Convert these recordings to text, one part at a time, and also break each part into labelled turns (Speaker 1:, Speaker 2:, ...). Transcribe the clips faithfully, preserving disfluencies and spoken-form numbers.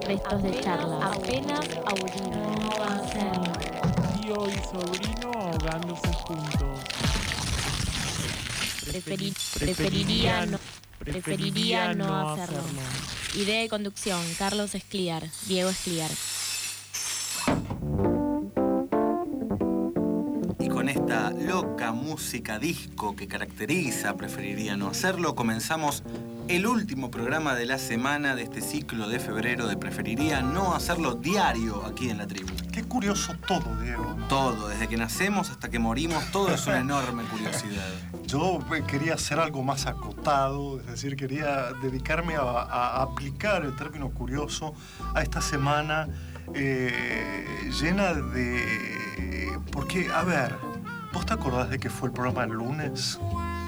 Speaker 1: restos de charlas.
Speaker 2: Apenas aburrido.
Speaker 1: No hacerlo.
Speaker 3: Tío y sobrino ahogándose juntos.
Speaker 1: Preferi- preferiría, no,
Speaker 3: preferiría
Speaker 1: no hacerlo. Idea de conducción, Carlos Escliar, Diego Escliar.
Speaker 4: Y con esta loca música disco que caracteriza Preferiría no hacerlo, comenzamos el último programa de la semana de este ciclo de febrero de Preferiría no hacerlo diario aquí en la tribu.
Speaker 5: Qué curioso todo, Diego, ¿no?
Speaker 4: Todo, desde que nacemos hasta que morimos, todo es una enorme curiosidad.
Speaker 5: Yo quería hacer algo más acotado, es decir, quería dedicarme a, a aplicar el término curioso a esta semana eh, llena de... Porque, a ver, ¿vos te acordás de que fue el programa el lunes?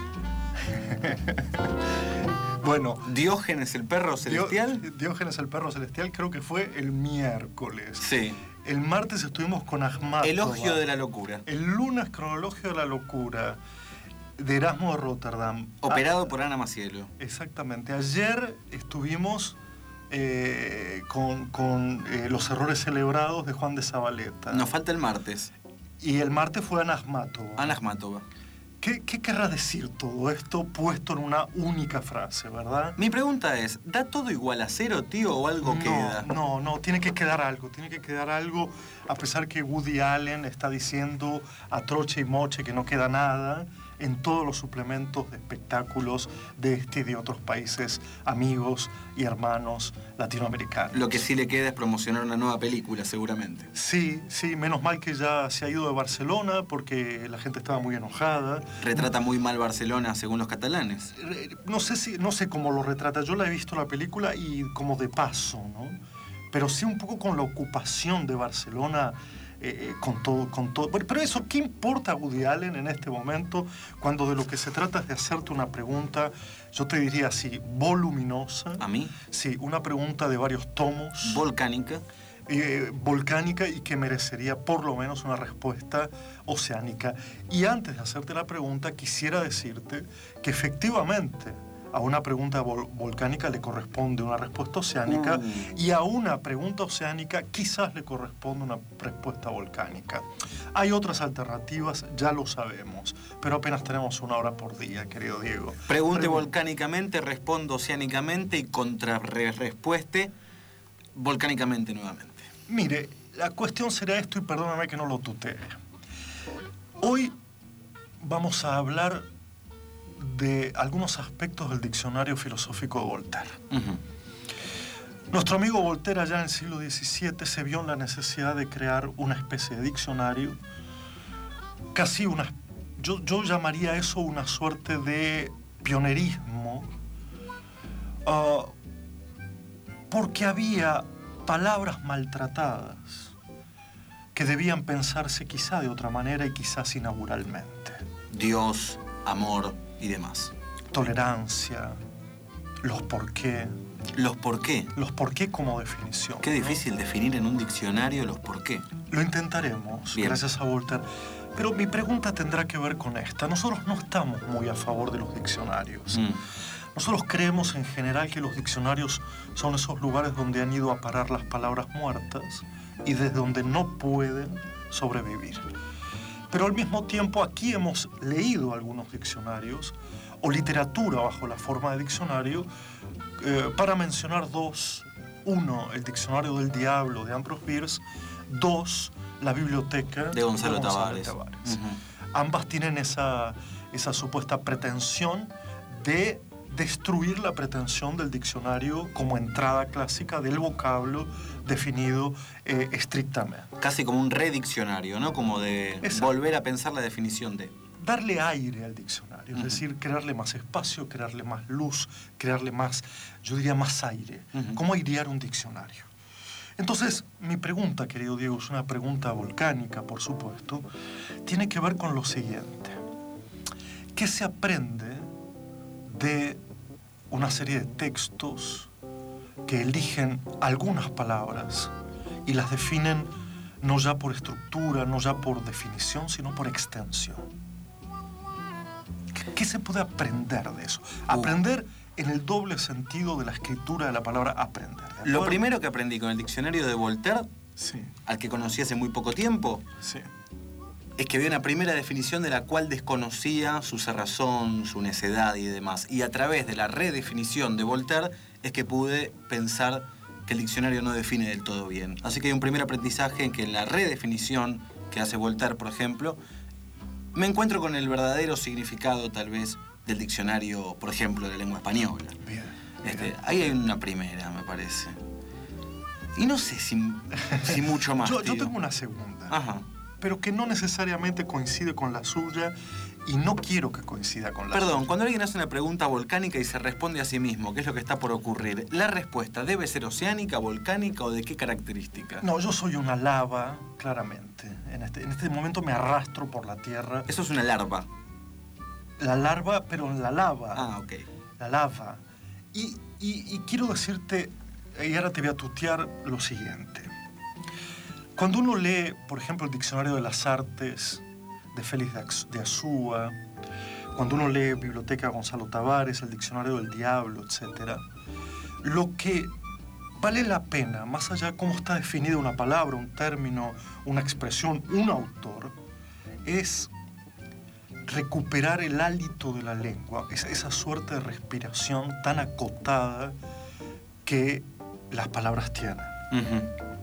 Speaker 5: Bueno,
Speaker 4: ¿Diógenes el perro celestial?
Speaker 5: Dio, Diógenes el perro celestial creo que fue el miércoles.
Speaker 4: Sí.
Speaker 5: El martes estuvimos con Akhmatova.
Speaker 4: Elogio de la locura.
Speaker 5: El lunes cronologio de la locura de Erasmo de Rotterdam.
Speaker 4: Operado
Speaker 5: ah,
Speaker 4: por Ana Macielo.
Speaker 5: Exactamente. Ayer estuvimos eh, con, con eh, los errores celebrados de Juan de Zabaleta.
Speaker 4: Nos falta el martes.
Speaker 5: Y el martes fue Ana Akhmatova.
Speaker 4: Ana Akhmatova.
Speaker 5: ¿Qué, ¿Qué querrá decir todo esto puesto en una única frase, verdad?
Speaker 4: Mi pregunta es, ¿da todo igual a cero, tío, o algo
Speaker 5: no,
Speaker 4: queda?
Speaker 5: No, no, tiene que quedar algo, tiene que quedar algo, a pesar que Woody Allen está diciendo a troche y moche que no queda nada en todos los suplementos de espectáculos de este y de otros países amigos y hermanos latinoamericanos.
Speaker 4: Lo que sí le queda es promocionar una nueva película, seguramente.
Speaker 5: Sí, sí, menos mal que ya se ha ido de Barcelona porque la gente estaba muy enojada.
Speaker 4: Retrata muy mal Barcelona, según los catalanes.
Speaker 5: No sé si, no sé cómo lo retrata. Yo la he visto la película y como de paso, ¿no? Pero sí un poco con la ocupación de Barcelona, eh, con todo, con todo. Pero eso, ¿qué importa a Woody Allen en este momento cuando de lo que se trata es de hacerte una pregunta, yo te diría así, voluminosa?
Speaker 4: ¿A mí?
Speaker 5: Sí, una pregunta de varios tomos.
Speaker 4: Volcánica.
Speaker 5: Eh, volcánica y que merecería por lo menos una respuesta oceánica. Y antes de hacerte la pregunta, quisiera decirte que efectivamente a una pregunta vol volcánica le corresponde una respuesta oceánica mm. y a una pregunta oceánica quizás le corresponde una respuesta volcánica. Hay otras alternativas, ya lo sabemos, pero apenas tenemos una hora por día, querido Diego.
Speaker 4: Pregunte Pregun volcánicamente, respondo oceánicamente y contrarrespueste volcánicamente nuevamente.
Speaker 5: Mire, la cuestión será esto y perdóname que no lo tutee. Hoy vamos a hablar de algunos aspectos del diccionario filosófico de Voltaire.
Speaker 4: Uh-huh.
Speaker 5: Nuestro amigo Voltaire allá en el siglo diecisiete se vio en la necesidad de crear una especie de diccionario, casi una... Yo, yo llamaría eso una suerte de pionerismo, uh, porque había palabras maltratadas que debían pensarse quizá de otra manera y quizás inauguralmente.
Speaker 4: Dios, amor y demás.
Speaker 5: Tolerancia, los por qué.
Speaker 4: ¿Los por qué?
Speaker 5: Los por qué como definición.
Speaker 4: Qué difícil, ¿no?, definir en un diccionario los por qué.
Speaker 5: Lo intentaremos,
Speaker 4: bien,
Speaker 5: gracias a Voltaire. Pero mi pregunta tendrá que ver con esta. Nosotros no estamos muy a favor de los diccionarios.
Speaker 4: Mm.
Speaker 5: Nosotros creemos en general que los diccionarios son esos lugares donde han ido a parar las palabras muertas y desde donde no pueden sobrevivir. Pero al mismo tiempo aquí hemos leído algunos diccionarios o literatura bajo la forma de diccionario, eh, para mencionar dos. Uno, el Diccionario del Diablo de Ambrose Bierce. Dos, la Biblioteca
Speaker 4: de Gonzalo,
Speaker 5: de Gonzalo
Speaker 4: Tavares.
Speaker 5: Tavares.
Speaker 4: Uh-huh.
Speaker 5: Ambas tienen esa, esa supuesta pretensión de destruir la pretensión del diccionario como entrada clásica del vocablo definido eh, estrictamente.
Speaker 4: Casi como un rediccionario, ¿no? Como de Exacto. volver a pensar la definición de...
Speaker 5: Darle aire al diccionario, uh-huh. es decir, crearle más espacio, crearle más luz, crearle más, yo diría más aire. Uh-huh. ¿Cómo airear un diccionario? Entonces, mi pregunta, querido Diego, es una pregunta volcánica, por supuesto, tiene que ver con lo siguiente. ¿Qué se aprende de una serie de textos que eligen algunas palabras y las definen no ya por estructura, no ya por definición, sino por extensión? ¿Qué, qué se puede aprender de eso? Aprender en el doble sentido de la escritura de la palabra aprender. ¿de
Speaker 4: Lo
Speaker 5: acuerdo?
Speaker 4: primero que aprendí con el diccionario de Voltaire,
Speaker 5: Sí,
Speaker 4: al que conocí hace muy poco tiempo,
Speaker 5: sí.
Speaker 4: es que había una primera definición de la cual desconocía su cerrazón, su necedad y demás. Y a través de la redefinición de Voltaire es que pude pensar que el diccionario no define del todo bien. Así que hay un primer aprendizaje en que en la redefinición que hace Voltaire, por ejemplo, me encuentro con el verdadero significado, tal vez, del diccionario, por ejemplo, de la lengua española.
Speaker 5: Bien.
Speaker 4: Este,
Speaker 5: bien.
Speaker 4: ahí hay una primera, me parece. Y no sé si, si mucho más.
Speaker 5: Yo, yo
Speaker 4: tío.
Speaker 5: tengo una segunda,
Speaker 4: Ajá.
Speaker 5: pero que no necesariamente coincide con la suya y no quiero que coincida con la
Speaker 4: Perdón,
Speaker 5: suya.
Speaker 4: cuando alguien hace una pregunta volcánica y se responde a sí mismo, ¿qué es lo que está por ocurrir? ¿La respuesta debe ser oceánica, volcánica o de qué característica?
Speaker 5: No, yo soy una lava, claramente. En este, en este momento me arrastro por la tierra.
Speaker 4: Eso es una larva.
Speaker 5: La larva, pero en la lava.
Speaker 4: Ah, ok.
Speaker 5: La lava. Y, y- y quiero decirte, y ahora te voy a tutear lo siguiente. Cuando uno lee, por ejemplo, el Diccionario de las Artes de Félix de Ax- de Azúa, cuando uno lee Biblioteca Gonzalo Tavares, el Diccionario del Diablo, etcétera, lo que vale la pena, más allá de cómo está definida una palabra, un término, una expresión, un autor, es recuperar el hálito de la lengua, esa, esa suerte de respiración tan acotada que las palabras tienen.
Speaker 4: Ujú.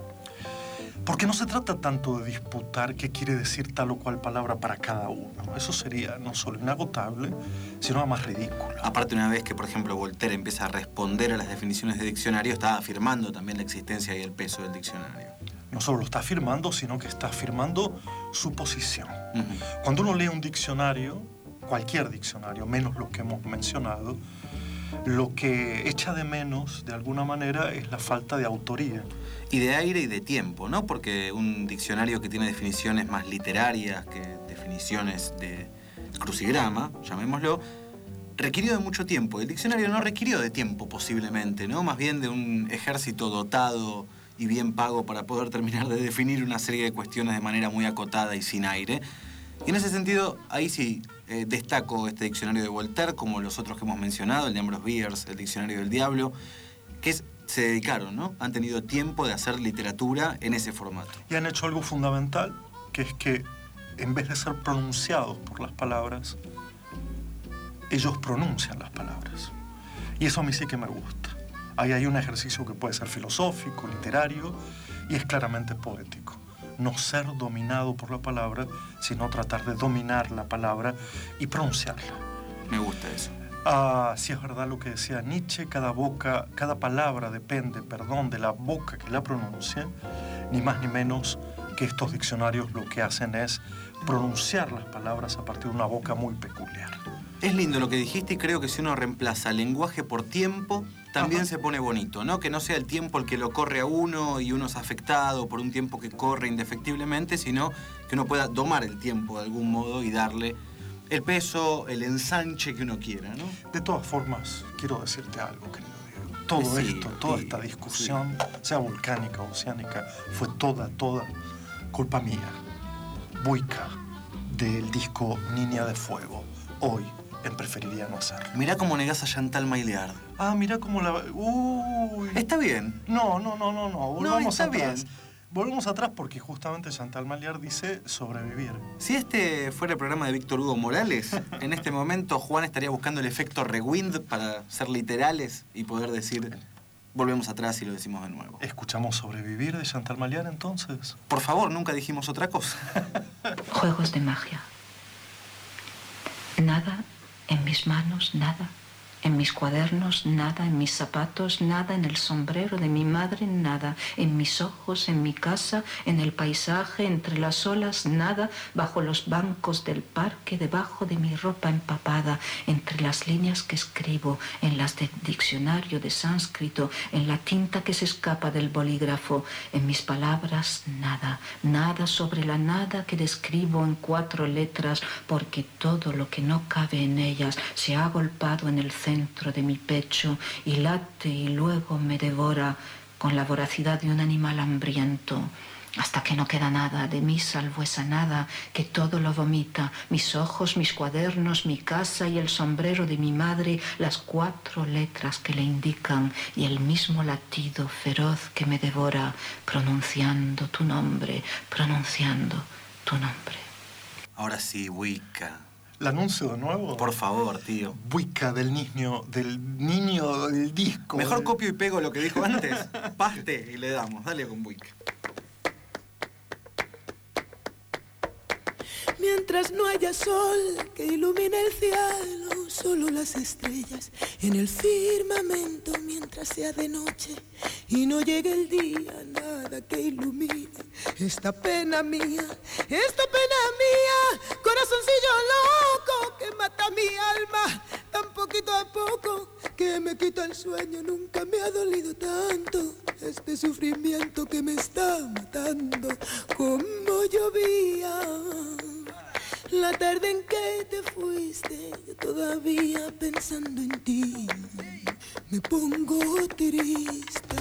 Speaker 5: Porque no se trata tanto de disputar qué quiere decir tal o cual palabra para cada uno. Eso sería no solo inagotable, sino además ridículo.
Speaker 4: Aparte, una vez que, por ejemplo, Voltaire empieza a responder a las definiciones de diccionario, está afirmando también la existencia y el peso del diccionario.
Speaker 5: No solo lo está afirmando, sino que está afirmando su posición.
Speaker 4: Ujú.
Speaker 5: Cuando uno lee un diccionario, cualquier diccionario, menos los que hemos mencionado, lo que echa de menos, de alguna manera, es la falta de autoría.
Speaker 4: Y de aire y de tiempo, ¿no? Porque un diccionario que tiene definiciones más literarias que definiciones de crucigrama, llamémoslo, requirió de mucho tiempo. El diccionario no requirió de tiempo, posiblemente, ¿no? Más bien de un ejército dotado y bien pago para poder terminar de definir una serie de cuestiones de manera muy acotada y sin aire. Y en ese sentido, ahí sí eh, destaco este diccionario de Voltaire, como los otros que hemos mencionado, el de Ambrose Bierce, el diccionario del Diablo, que es, se dedicaron, ¿no? Han tenido tiempo de hacer literatura en ese formato.
Speaker 5: Y han hecho algo fundamental, que es que en vez de ser pronunciados por las palabras, ellos pronuncian las palabras. Y eso a mí sí que me gusta. Ahí hay un ejercicio que puede ser filosófico, literario, y es claramente poético. No ser dominado por la palabra, sino tratar de dominar la palabra y pronunciarla.
Speaker 4: Me gusta eso.
Speaker 5: Ah, si es verdad lo que decía Nietzsche, cada boca, cada palabra depende, perdón, de la boca que la pronuncia, ni más ni menos que estos diccionarios lo que hacen es pronunciar las palabras a partir de una boca muy peculiar.
Speaker 4: Es lindo lo que dijiste y creo que si uno reemplaza lenguaje por tiempo, también
Speaker 5: Ajá.
Speaker 4: se pone bonito, ¿no? Que no sea el tiempo el que lo corre a uno y uno es afectado por un tiempo que corre indefectiblemente, sino que uno pueda domar el tiempo de algún modo y darle el peso, el ensanche que uno quiera, ¿no?
Speaker 5: De todas formas, quiero decirte algo, querido Diego. Todo
Speaker 4: Sí,
Speaker 5: esto, toda
Speaker 4: sí,
Speaker 5: esta discusión, sea volcánica o oceánica, fue toda, toda culpa mía, buica, del disco Niña de Fuego. Hoy, en Preferiría No Hacerlo.
Speaker 4: Mirá cómo negás a Chantal Maillard.
Speaker 5: Ah, mira cómo la... Uy.
Speaker 4: Está bien.
Speaker 5: No, no, no, no, no. Volvamos
Speaker 4: está
Speaker 5: atrás.
Speaker 4: bien.
Speaker 5: Volvemos atrás porque justamente Chantal Maillard dice sobrevivir.
Speaker 4: Si este fuera el programa de Víctor Hugo Morales, en este momento Juan estaría buscando el efecto rewind para ser literales y poder decir, volvemos atrás y lo decimos de nuevo.
Speaker 5: ¿Escuchamos Sobrevivir de Chantal Maillard entonces?
Speaker 4: Por favor, nunca dijimos otra cosa.
Speaker 2: Juegos de magia. Nada en mis manos, nada. En mis cuadernos, nada. En mis zapatos, nada. En el sombrero de mi madre, nada. En mis ojos, en mi casa, en el paisaje, entre las olas, nada. Bajo los bancos del parque, debajo de mi ropa empapada, entre las líneas que escribo, en las del diccionario de sánscrito, en la tinta que se escapa del bolígrafo. En mis palabras, nada. Nada sobre la nada que describo en cuatro letras, porque todo lo que no cabe en ellas se ha agolpado en el centro de mi pecho y late y luego me devora con la voracidad de un animal hambriento. hasta que no queda nada de mí salvo esa nada que todo lo vomita, mis ojos, mis cuadernos, mi casa y el sombrero de mi madre, las cuatro letras que le indican y el mismo latido feroz que me devora, pronunciando tu nombre, pronunciando tu nombre.
Speaker 4: Ahora sí, Wicca.
Speaker 5: ¿La anuncio de nuevo?
Speaker 4: Por favor, tío.
Speaker 5: Wicca del niño, del niño del disco.
Speaker 4: Mejor copio y pego lo que dijo antes. Paste y le damos. Dale con Wicca.
Speaker 6: Mientras no haya sol que ilumine el cielo, solo las estrellas en el firmamento, mientras sea de noche y no llegue el día, nada que ilumine esta pena mía, esta pena mía, corazoncillo loco que mata mi alma tan poquito a poco, que me quita el sueño, nunca me ha dolido tanto este sufrimiento que me está matando, como llovía la tarde en que te fuiste, yo todavía pensando en ti me pongo triste.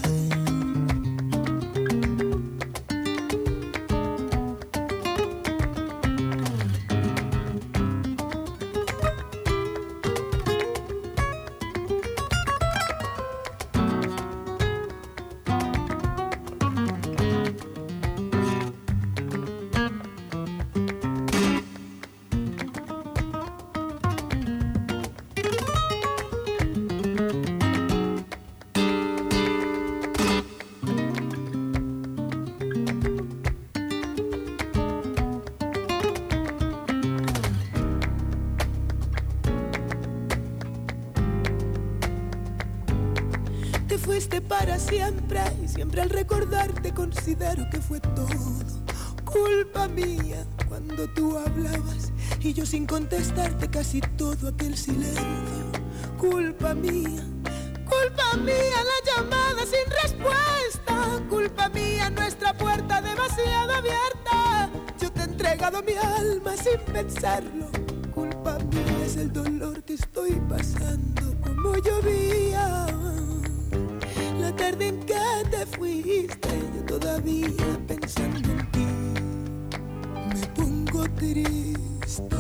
Speaker 6: Fuiste para siempre y siempre al recordarte considero que fue todo culpa mía cuando tú hablabas y yo sin contestarte casi todo aquel silencio, culpa mía, culpa mía la llamada sin respuesta, culpa mía nuestra puerta demasiado abierta, yo te he entregado mi alma sin pensarlo, culpa mía es el dolor que estoy pasando como llovía. La tarde en que te fuiste, yo todavía pensando en ti, me pongo triste.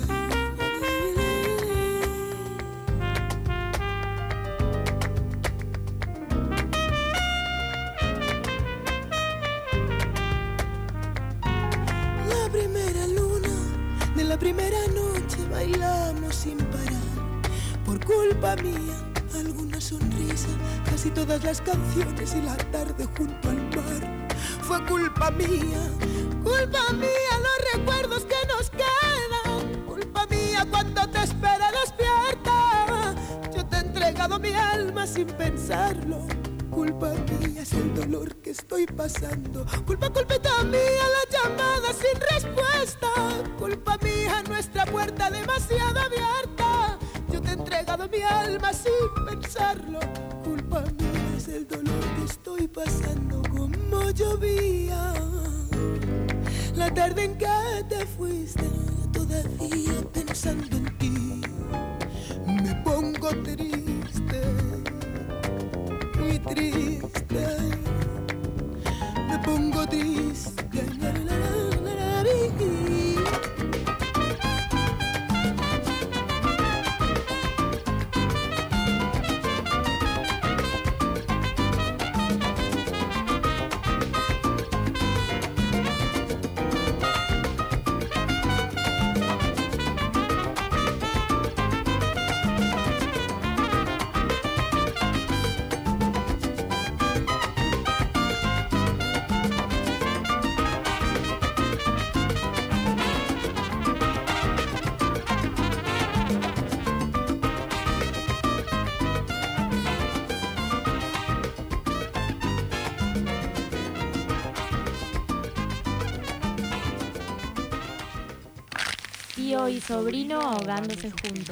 Speaker 6: La primera luna de la primera noche bailamos sin parar, por culpa mía. Alguna sonrisa, casi todas las canciones y la tarde junto al mar. Fue culpa mía, culpa mía los recuerdos que nos quedan. Culpa mía cuando te espera despierta. Yo te he entregado mi alma sin pensarlo. Culpa mía es el dolor que estoy pasando. Culpa, culpita mía la llamada sin respuesta. Culpa mía nuestra puerta demasiado abierta. Yo te he entregado mi alma sin pensarlo. Culpa mía es el dolor que estoy pasando como llovía. La tarde en que te fuiste, yo todavía pensando en ti me pongo triste, muy triste. Me pongo triste. La, la, la, la, la, la.
Speaker 1: Tío y sobrino ahogándose juntos.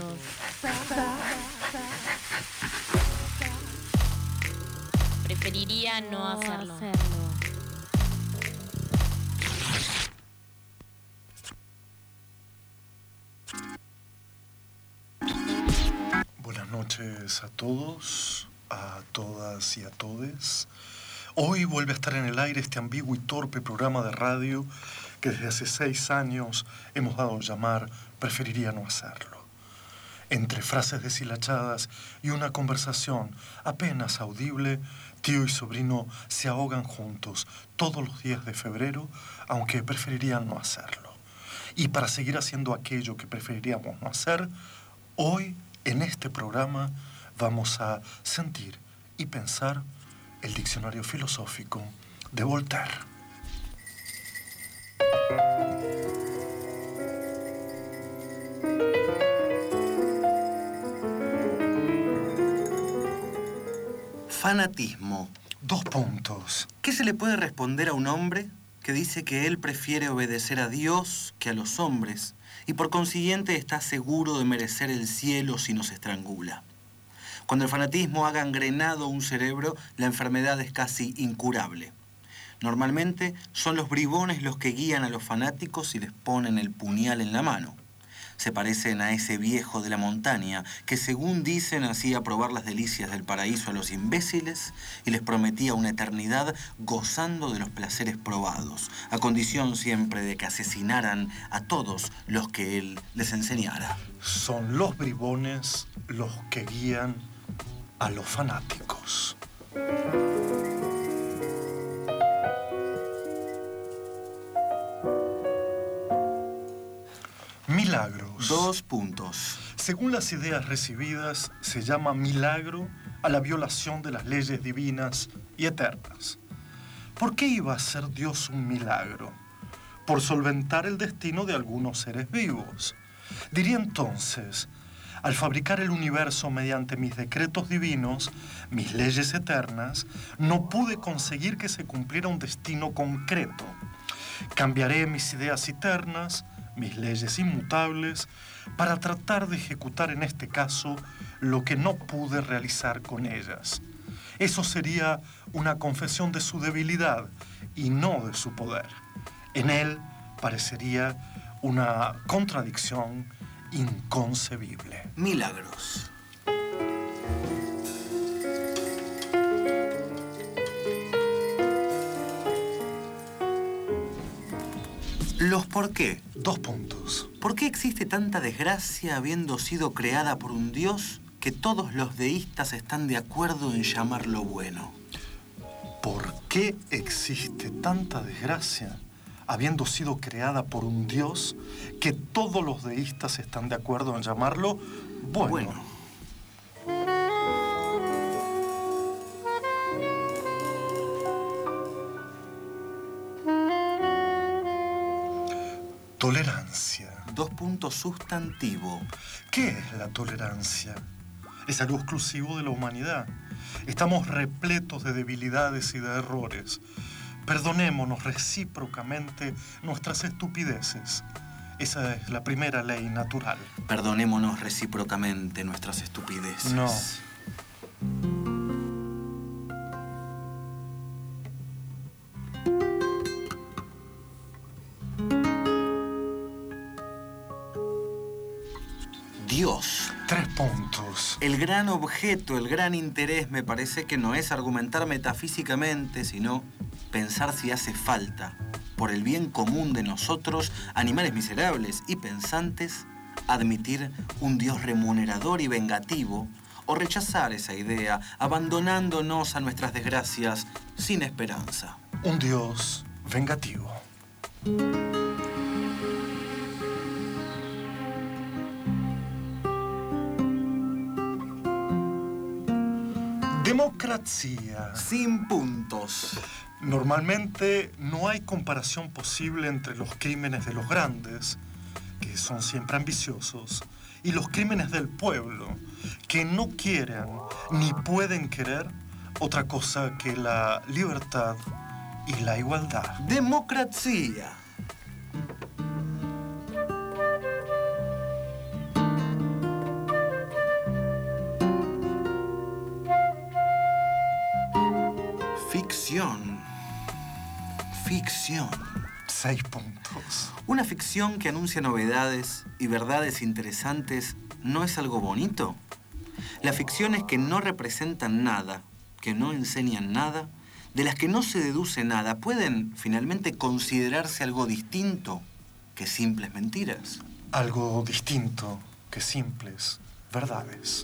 Speaker 1: Preferiría no, no hacerlo. hacerlo.
Speaker 5: Buenas noches a todos, a todas y a todes. Hoy vuelve a estar en el aire este ambiguo y torpe programa de radio que desde hace seis años hemos dado a llamar Preferiría no hacerlo. Entre frases deshilachadas y una conversación apenas audible, tío y sobrino se ahogan juntos todos los días de febrero, aunque preferirían no hacerlo. Y para seguir haciendo aquello que preferiríamos no hacer, hoy en este programa vamos a sentir y pensar el diccionario filosófico de Voltaire.
Speaker 4: Fanatismo.
Speaker 5: Dos puntos.
Speaker 4: ¿Qué se le puede responder a un hombre que dice que él prefiere obedecer a Dios que a los hombres y por consiguiente está seguro de merecer el cielo si nos estrangula? Cuando el fanatismo ha gangrenado un cerebro, la enfermedad es casi incurable. Normalmente son los bribones los que guían a los fanáticos y les ponen el puñal en la mano. Se parecen a ese viejo de la montaña que, según dicen, hacía probar las delicias del paraíso a los imbéciles y les prometía una eternidad gozando de los placeres probados, a condición siempre de que asesinaran a todos los que él les enseñara.
Speaker 5: Son los bribones los que guían a los fanáticos. Milagros.
Speaker 4: Dos puntos.
Speaker 5: Según las ideas recibidas, se llama milagro a la violación de las leyes divinas y eternas. ¿Por qué iba a hacer Dios un milagro? Por solventar el destino de algunos seres vivos. Diría entonces, al fabricar el universo mediante mis decretos divinos, mis leyes eternas, no pude conseguir que se cumpliera un destino concreto. Cambiaré mis ideas eternas, mis leyes inmutables, para tratar de ejecutar en este caso lo que no pude realizar con ellas. Eso sería una confesión de su debilidad y no de su poder. En él parecería una contradicción inconcebible.
Speaker 4: Milagros. Los por qué.
Speaker 5: Dos puntos.
Speaker 4: ¿Por qué existe tanta desgracia habiendo sido creada por un Dios que todos los deístas están de acuerdo en llamarlo bueno?
Speaker 5: ¿Por qué existe tanta desgracia habiendo sido creada por un Dios que todos los deístas están de acuerdo en llamarlo bueno?
Speaker 4: Bueno.
Speaker 5: Tolerancia.
Speaker 4: Dos puntos sustantivo.
Speaker 5: ¿Qué es la tolerancia? Es algo exclusivo de la humanidad. Estamos repletos de debilidades y de errores. Perdonémonos recíprocamente nuestras estupideces. Esa es la primera ley natural.
Speaker 4: Perdonémonos recíprocamente nuestras estupideces.
Speaker 5: No.
Speaker 4: Dios.
Speaker 5: Tres puntos.
Speaker 4: El gran objeto, el gran interés, me parece que no es argumentar metafísicamente, sino pensar si hace falta, por el bien común de nosotros, animales miserables y pensantes, admitir un Dios remunerador y vengativo, o rechazar esa idea, abandonándonos a nuestras desgracias sin esperanza.
Speaker 5: Un Dios vengativo. Democracia.
Speaker 4: Sin puntos.
Speaker 5: Normalmente no hay comparación posible entre los crímenes de los grandes, que son siempre ambiciosos, y los crímenes del pueblo, que no quieren ni pueden querer otra cosa que la libertad y la igualdad.
Speaker 4: Democracia. Ficción. Ficción.
Speaker 5: Seis puntos.
Speaker 4: ¿Una ficción que anuncia novedades y verdades interesantes no es algo bonito? Las ficciones que no representan nada, que no enseñan nada, de las que no se deduce nada, ¿pueden finalmente considerarse algo distinto que simples mentiras?
Speaker 5: Algo distinto que simples verdades.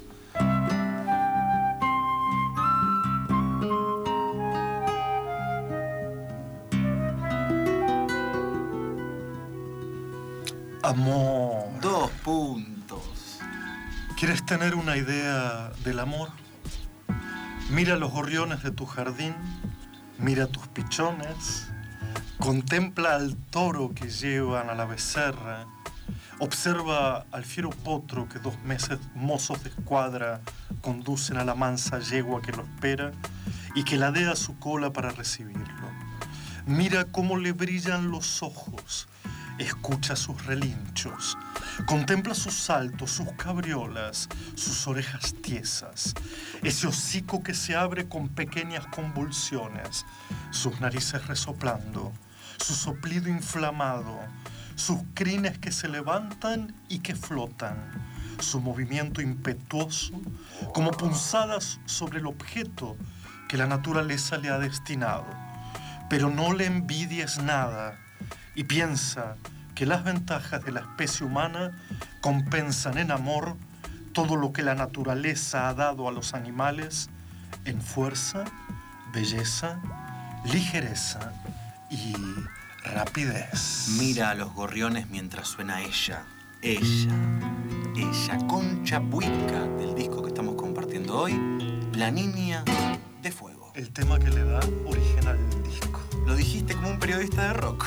Speaker 5: Amor.
Speaker 4: Dos puntos.
Speaker 5: ¿Quieres tener una idea del amor? Mira los gorriones de tu jardín, mira tus pichones, contempla al toro que llevan a la becerra, observa al fiero potro que dos meses mozos de escuadra conducen a la mansa yegua que lo espera y que ladea su cola para recibirlo. Mira cómo le brillan los ojos, escucha sus relinchos, contempla sus saltos, sus cabriolas, sus orejas tiesas, ese hocico que se abre con pequeñas convulsiones, sus narices resoplando, su soplido inflamado, sus crines que se levantan y que flotan, su movimiento impetuoso como punzadas sobre el objeto que la naturaleza le ha destinado. Pero no le envidies nada y piensa que las ventajas de la especie humana compensan en amor todo lo que la naturaleza ha dado a los animales en fuerza, belleza, ligereza y rapidez.
Speaker 4: Mira a los gorriones mientras suena ella, ella, ella, Concha Buica, del disco que estamos compartiendo hoy, La Niña de Fuego.
Speaker 5: El tema que le da origen al disco.
Speaker 4: Lo dijiste como un periodista de rock.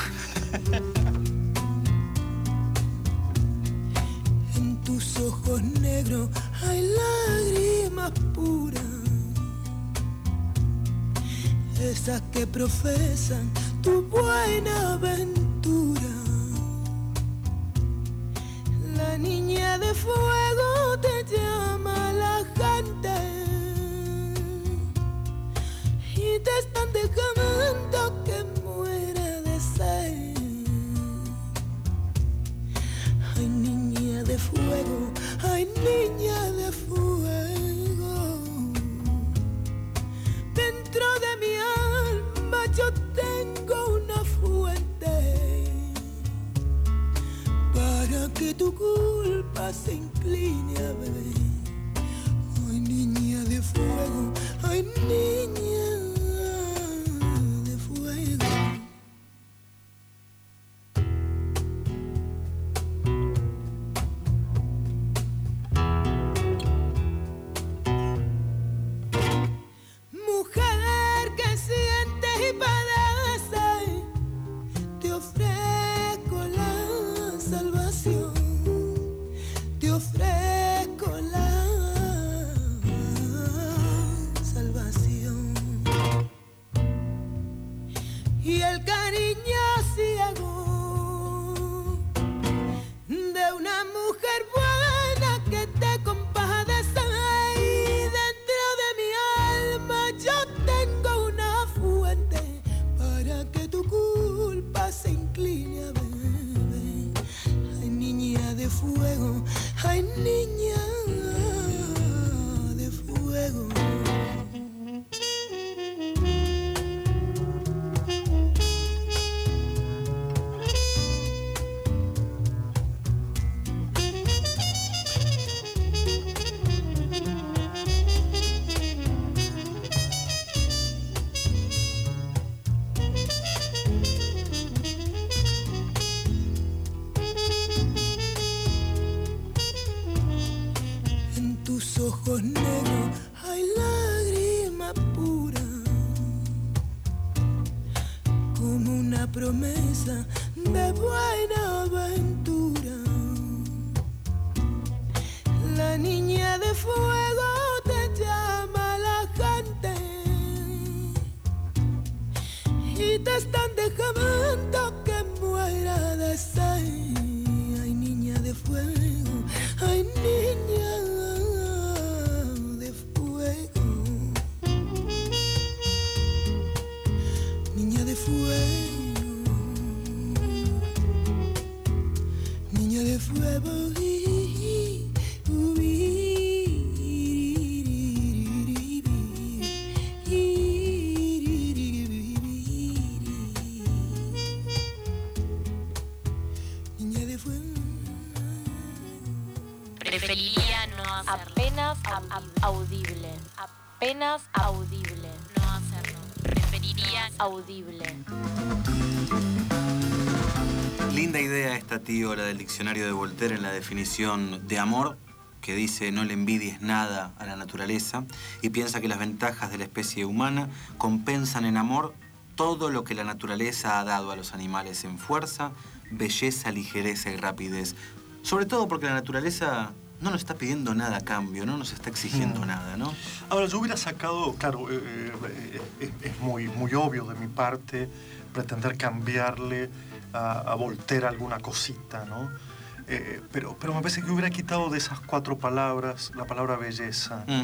Speaker 6: En tus ojos negros hay lágrimas puras, esas que profesan tu buena ventura. La niña de fuego te llama la gente y te están dejando que muera de sed. Ay, niña de fuego, ay, niña de fuego, dentro de mi alma yo tengo una fuente para que tu culpa se incline a beber. Ay, niña de fuego, ay, niña de fuego. Mujer que siente y padece, te ofrezco la salvación, te ofrezco la salvación. Y el cariño ciego de una mujer buena que te compadece, y dentro de mi alma yo tengo una fuente para que tu culpa se incline a beber. Ay, niña de fuego, ay, niña de fuego. En tus ojos negros hay lágrimas puras, como una promesa de buena aventura. La niña de fuego te llama a la gente y te están dejando que muera de sed. Ay, niña de fuego, ay, niña de fuego. Niña de fuego, niña de fuego.
Speaker 1: Preferiría no hacerlo. Apenas audible. Apenas audible. No hacerlo. Preferiría audible.
Speaker 4: Linda idea esta, tío, la del diccionario de Voltaire en la definición de amor, que dice no le envidies nada a la naturaleza y piensa que las ventajas de la especie humana compensan en amor todo lo que la naturaleza ha dado a los animales en fuerza, belleza, ligereza y rapidez. Sobre todo porque la naturaleza no nos está pidiendo nada a cambio, no nos está exigiendo mm. nada, ¿no?
Speaker 5: Ahora, yo hubiera sacado, claro, eh, eh, es muy, muy obvio de mi parte pretender cambiarle a, a Voltaire alguna cosita, ¿no? Eh, pero, pero me parece que hubiera quitado de esas cuatro palabras la palabra belleza. Mm. Eh,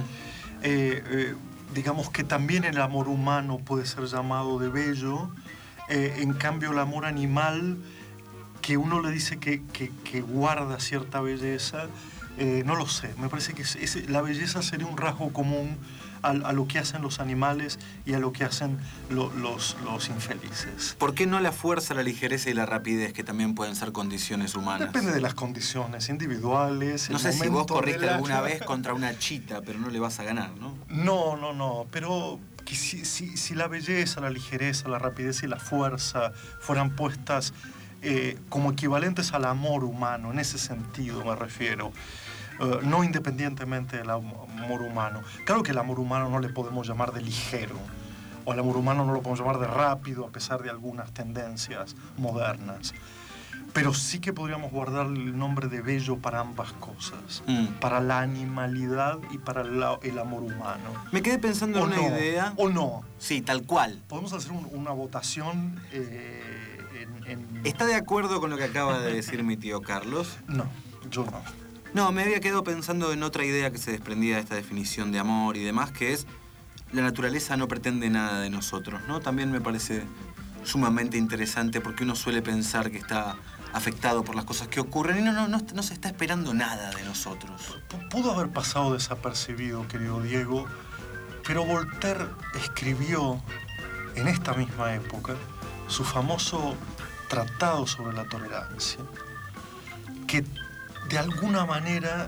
Speaker 5: eh, digamos que también el amor humano puede ser llamado de bello, eh, en cambio el amor animal, que uno le dice que, que, que guarda cierta belleza, eh, no lo sé. Me parece que es, es, la belleza sería un rasgo común a, a lo que hacen los animales y a lo que hacen lo, los, los infelices.
Speaker 4: ¿Por qué no la fuerza, la ligereza y la rapidez, que también pueden ser condiciones humanas?
Speaker 5: Depende de las condiciones individuales.
Speaker 4: No sé si vos corriste alguna vez contra una chita, pero no le vas a ganar, ¿no?
Speaker 5: No, no, no. Pero que si, si, si la belleza, la ligereza, la rapidez y la fuerza fueran puestas eh, como equivalentes al amor humano, en ese sentido me refiero, Uh, no independientemente del amor humano. Claro que el amor humano no le podemos llamar de ligero, o el amor humano no lo podemos llamar de rápido, a pesar de algunas tendencias modernas. Pero sí que podríamos guardar el nombre de bello para ambas cosas, mm. para la animalidad y para la, el amor humano.
Speaker 4: Me quedé pensando en una
Speaker 5: no,
Speaker 4: idea.
Speaker 5: ¿O no?
Speaker 4: Sí, tal cual.
Speaker 5: Podemos hacer un, una votación eh, en, en...
Speaker 4: ¿Está de acuerdo con lo que acaba de decir mi tío Carlos?
Speaker 5: No, yo no.
Speaker 4: No, me había quedado pensando en otra idea que se desprendía de esta definición de amor y demás, que es la naturaleza no pretende nada de nosotros, ¿no? También me parece sumamente interesante porque uno suele pensar que está afectado por las cosas que ocurren y no, no, no, no se está esperando nada de nosotros.
Speaker 5: Pudo haber pasado desapercibido, querido Diego, pero Voltaire escribió en esta misma época su famoso Tratado sobre la Tolerancia, que de alguna manera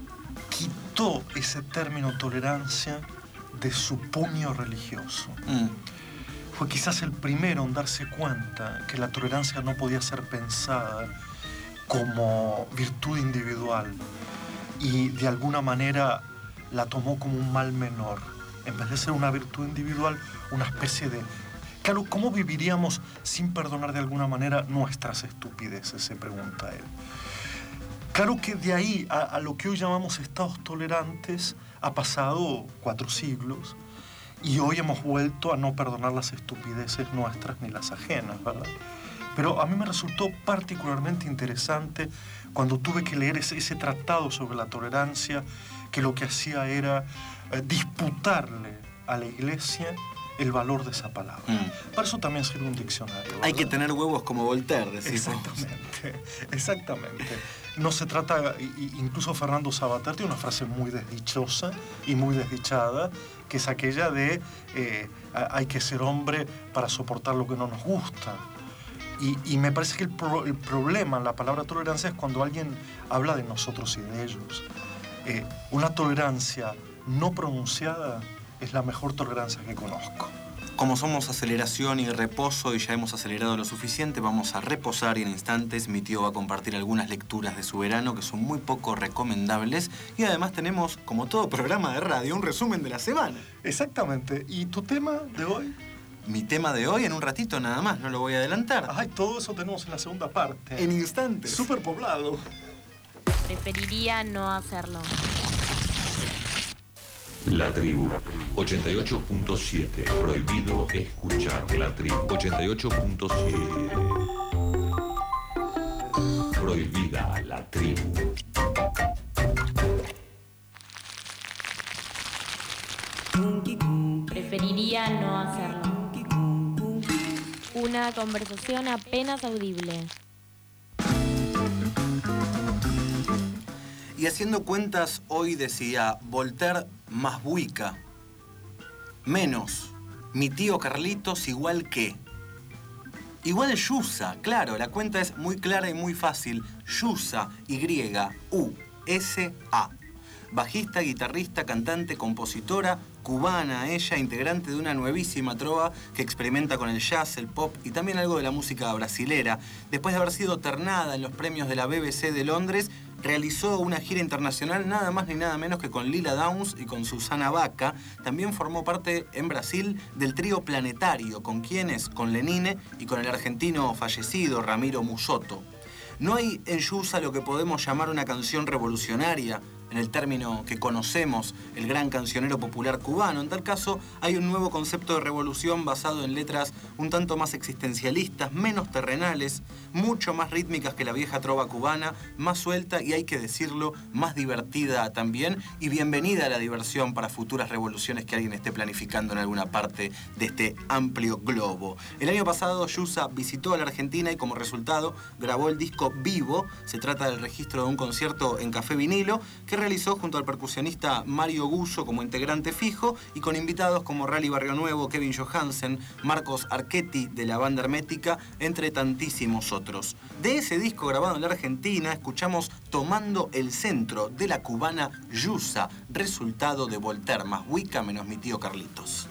Speaker 5: quitó ese término tolerancia de su puño religioso. Mm. Fue quizás el primero en darse cuenta que la tolerancia no podía ser pensada como virtud individual y de alguna manera la tomó como un mal menor. En vez de ser una virtud individual, una especie de... Claro, ¿cómo viviríamos sin perdonar de alguna manera nuestras estupideces?, se pregunta él. Claro que de ahí a, a lo que hoy llamamos estados tolerantes ha pasado cuatro siglos y hoy hemos vuelto a no perdonar las estupideces nuestras ni las ajenas, ¿verdad? Pero a mí me resultó particularmente interesante cuando tuve que leer ese, ese tratado sobre la tolerancia, que lo que hacía era eh, disputarle a la Iglesia el valor de esa palabra. Mm. Para eso también sirve un diccionario, ¿verdad?
Speaker 4: Hay que tener huevos como Voltaire, decís.
Speaker 5: Exactamente, exactamente. No se trata, incluso Fernando Savater tiene una frase muy desdichosa y muy desdichada, que es aquella de eh, hay que ser hombre para soportar lo que no nos gusta. Y, y me parece que el, pro, el problema en la palabra tolerancia es cuando alguien habla de nosotros y de ellos. Eh, una tolerancia no pronunciada es la mejor tolerancia que conozco.
Speaker 4: Como somos aceleración y reposo y ya hemos acelerado lo suficiente, vamos a reposar y en instantes mi tío va a compartir algunas lecturas de su verano que son muy poco recomendables y además tenemos, como todo programa de radio, un resumen de la semana.
Speaker 5: Exactamente. ¿Y tu tema de hoy?
Speaker 4: Mi tema de hoy en un ratito nada más, no lo voy a adelantar.
Speaker 5: Ay, todo eso tenemos en la segunda parte.
Speaker 4: En instantes.
Speaker 5: Súper poblado.
Speaker 1: Preferiría no hacerlo.
Speaker 7: La Tribu, ochenta y ocho punto siete. Prohibido escuchar. La Tribu, ochenta y ocho punto siete. Prohibida la Tribu.
Speaker 1: Preferiría no hacerlo. Una conversación apenas audible.
Speaker 4: Y haciendo cuentas, hoy decía Voltaire más Buica, menos mi tío Carlitos igual que. Igual Yusa, claro, la cuenta es muy clara y muy fácil. Yusa, Y, U, S A Bajista, guitarrista, cantante, compositora, cubana ella, integrante de una nuevísima trova que experimenta con el jazz, el pop y también algo de la música brasilera. Después de haber sido ternada en los premios de la B B C de Londres, realizó una gira internacional nada más ni nada menos que con Lila Downs y con Susana Baca. También formó parte en Brasil del trío Planetario, con quienes, con Lenine y con el argentino fallecido Ramiro Musotto. No hay en Yusa lo que podemos llamar una canción revolucionaria, en el término que conocemos, el gran cancionero popular cubano. En tal caso, hay un nuevo concepto de revolución basado en letras un tanto más existencialistas, menos terrenales, mucho más rítmicas que la vieja trova cubana, más suelta y, hay que decirlo, más divertida también, y bienvenida a la diversión para futuras revoluciones que alguien esté planificando en alguna parte de este amplio globo. El año pasado, Yusa visitó a la Argentina y como resultado grabó el disco Vivo. Se trata del registro de un concierto en Café Vinilo que realizó junto al percusionista Mario Gullo como integrante fijo y con invitados como Rally Barrio Nuevo, Kevin Johansen, Marcos Archetti de la banda Hermética, entre tantísimos otros. De ese disco grabado en la Argentina escuchamos Tomando el Centro de la cubana Yusa, resultado de Voltaire más Wicca menos mi tío Carlitos.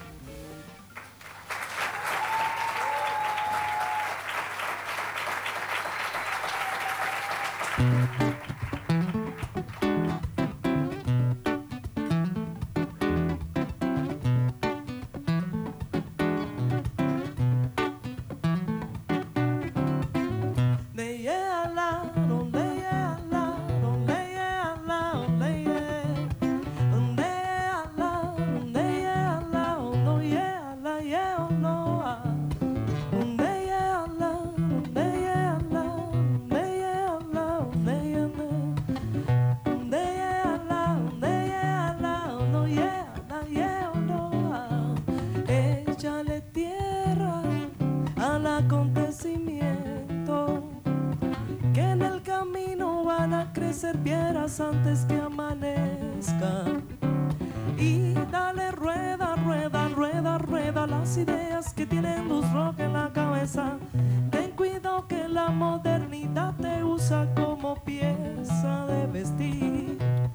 Speaker 6: Antes que amanezca y dale rueda, rueda, rueda, rueda las ideas que tienen luz roja en la cabeza. Ten cuidado que la modernidad te usa como pieza de vestir.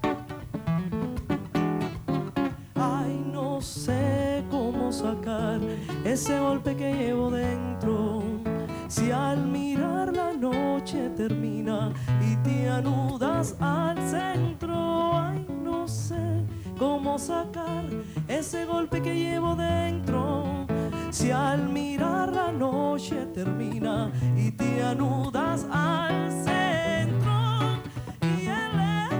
Speaker 6: Ay, no sé cómo sacar ese golpe que llevo dentro. Si al mirar la noche termina y te anudas al centro, ay, no sé cómo sacar ese golpe que llevo dentro. Si al mirar la noche termina y te anudas al centro. Y el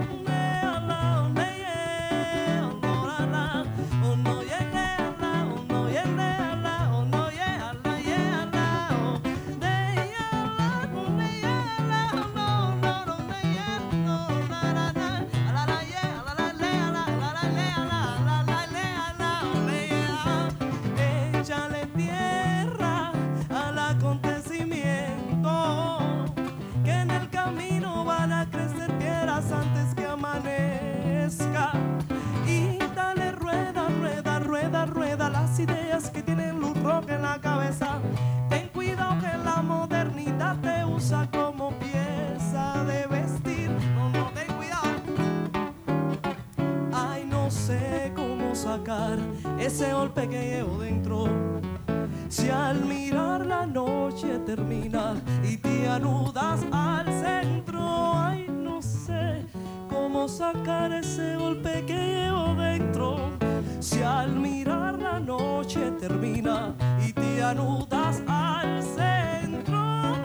Speaker 6: y dale rueda, rueda, rueda, rueda las ideas que tienen luz roja en la cabeza. Ten cuidado que la modernidad te usa como pieza de vestir. No, no, ten cuidado. Ay, no sé cómo sacar ese golpe que llevo dentro. Si al mirar la noche termina y te anudas al centro, ay, no sé cómo sacar ese golpe que llevo dentro. Si al mirar la noche termina y te anudas al centro.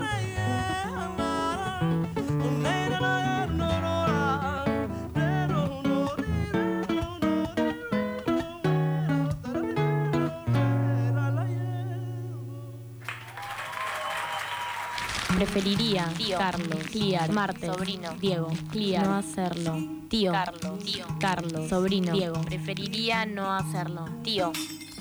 Speaker 1: Preferiría,
Speaker 8: Tío.
Speaker 1: Carlos, Cliar, Marte,
Speaker 8: Sobrino.
Speaker 1: Diego, Cliar, no hacerlo. Tío,
Speaker 8: Carlos. Tío.
Speaker 1: Carlos, sobrino, Diego.
Speaker 8: Preferiría no hacerlo. Tío.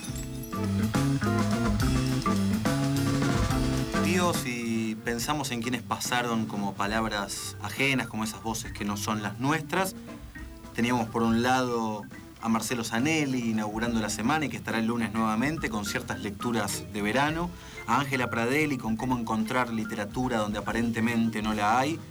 Speaker 4: Tío, si pensamos en quienes pasaron como palabras ajenas, como esas voces que no son las nuestras, teníamos por un lado a Marcelo Zanelli inaugurando la semana y que estará el lunes nuevamente con ciertas lecturas de verano, a Ángela Pradelli con cómo encontrar literatura donde aparentemente no la hay,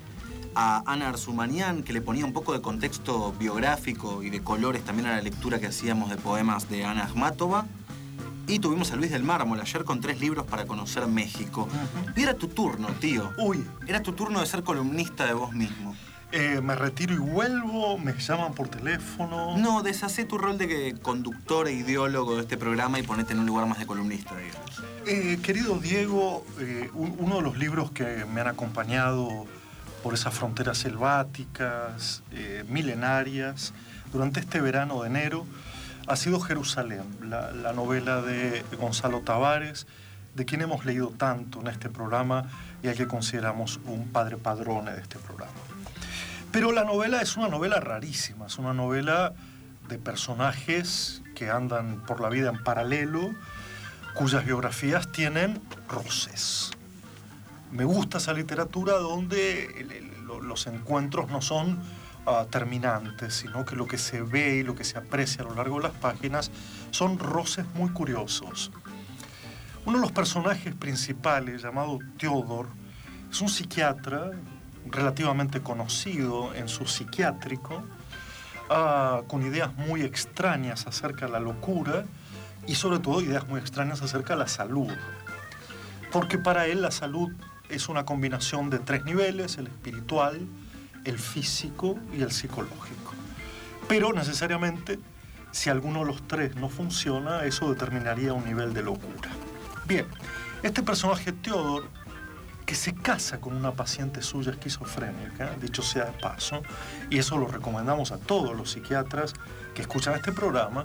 Speaker 4: a Ana Arzumanian, que le ponía un poco de contexto biográfico y de colores también a la lectura que hacíamos de poemas de Ana Akhmatova. Y tuvimos a Luis del Mármol ayer con tres libros para conocer México. Uh-huh. Y era tu turno, tío.
Speaker 5: Uy.
Speaker 4: Era tu turno de ser columnista de vos mismo.
Speaker 5: Eh, me retiro y vuelvo, me llaman por teléfono.
Speaker 4: No, deshacé tu rol de conductor e ideólogo de este programa y ponete en un lugar más de columnista, digamos.
Speaker 5: Eh, querido Diego, eh, un, uno de los libros que me han acompañado por esas fronteras selváticas, eh, milenarias, durante este verano de enero, ha sido Jerusalén, la, la novela de Gonzalo Tavares, de quien hemos leído tanto en este programa y al que consideramos un padre padrone de este programa. Pero la novela es una novela rarísima, es una novela de personajes que andan por la vida en paralelo, cuyas biografías tienen roces. Me gusta esa literatura donde el, el, los encuentros no son uh, terminantes, sino que lo que se ve y lo que se aprecia a lo largo de las páginas son roces muy curiosos. Uno de los personajes principales, llamado Teodor, es un psiquiatra relativamente conocido en su psiquiátrico, uh, con ideas muy extrañas acerca de la locura y sobre todo ideas muy extrañas acerca de la salud. Porque para él la salud es una combinación de tres niveles: el espiritual, el físico y el psicológico. Pero necesariamente, si alguno de los tres no funciona, eso determinaría un nivel de locura. Bien, este personaje Teodor, que se casa con una paciente suya esquizofrénica, dicho sea de paso, y eso lo recomendamos a todos los psiquiatras que escuchan este programa,